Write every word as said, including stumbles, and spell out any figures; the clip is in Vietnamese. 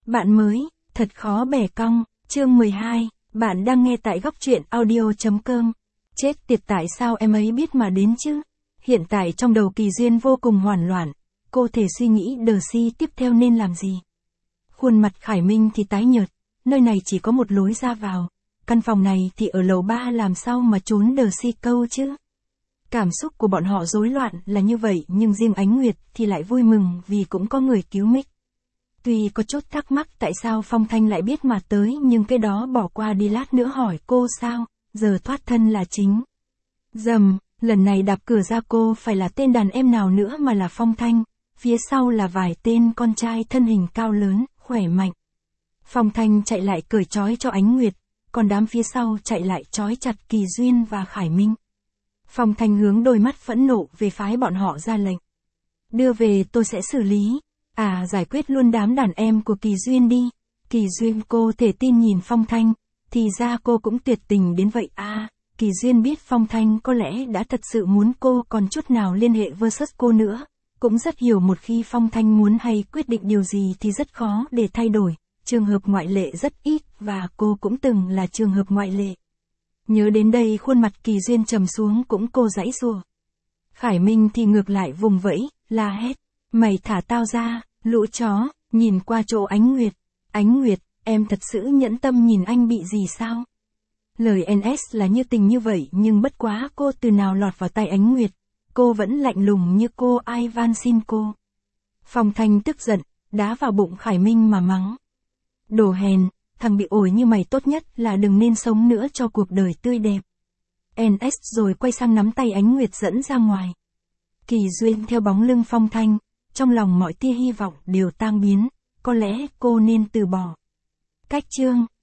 Bạn mới, thật khó bẻ cong, chương mười hai, bạn đang nghe tại góc truyện audio.com. Chết tiệt, tại sao em ấy biết mà đến chứ? Hiện tại trong đầu Kỳ Duyên vô cùng hoảng loạn, cô thể suy nghĩ Đờ-Si tiếp theo nên làm gì. Khuôn mặt Khải Minh thì tái nhợt, nơi này chỉ có một lối ra vào, căn phòng này thì ở lầu ba, làm sao mà trốn Đờ-Si câu chứ? Cảm xúc của bọn họ rối loạn là như vậy, nhưng riêng Ánh Nguyệt thì lại vui mừng vì cũng có người cứu Mick. Tuy có chút thắc mắc tại sao Phong Thanh lại biết mà tới, nhưng cái đó bỏ qua đi, lát nữa hỏi cô sao, giờ thoát thân là chính. Dầm, lần này đạp cửa ra cô phải là tên đàn em nào nữa mà là Phong Thanh, phía sau là vài tên con trai thân hình cao lớn, khỏe mạnh. Phong Thanh chạy lại cởi trói cho Ánh Nguyệt, còn đám phía sau chạy lại trói chặt Kỳ Duyên và Khải Minh. Phong Thanh hướng đôi mắt phẫn nộ về phái bọn họ ra lệnh. Đưa về tôi sẽ xử lý. À, giải quyết luôn đám đàn em của Kỳ Duyên đi. Kỳ Duyên, cô thể tin nhìn Phong Thanh, thì ra cô cũng tuyệt tình đến vậy à. Kỳ Duyên biết Phong Thanh có lẽ đã thật sự muốn cô, còn chút nào liên hệ versus cô nữa. Cũng rất hiểu một khi Phong Thanh muốn hay quyết định điều gì thì rất khó để thay đổi. Trường hợp ngoại lệ rất ít, và cô cũng từng là trường hợp ngoại lệ. Nhớ đến đây khuôn mặt Kỳ Duyên trầm xuống, cũng cô giãy giụa. Khải Minh thì ngược lại vùng vẫy, la hét. Mày thả tao ra, lũ chó, nhìn qua chỗ Ánh Nguyệt. Ánh Nguyệt, em thật sự nhẫn tâm nhìn anh bị gì sao? Lời en ét là như tình như vậy, nhưng bất quá cô từ nào lọt vào tay Ánh Nguyệt. Cô vẫn lạnh lùng như cô, ai van xin cô. Phong Thanh tức giận, đá vào bụng Khải Minh mà mắng. Đồ hèn, thằng bị ổi như mày tốt nhất là đừng nên sống nữa cho cuộc đời tươi đẹp. en ét rồi quay sang nắm tay Ánh Nguyệt dẫn ra ngoài. Kỳ Duyên theo bóng lưng Phong Thanh, trong lòng mọi tia hy vọng đều tan biến, có lẽ cô nên từ bỏ. Cách chương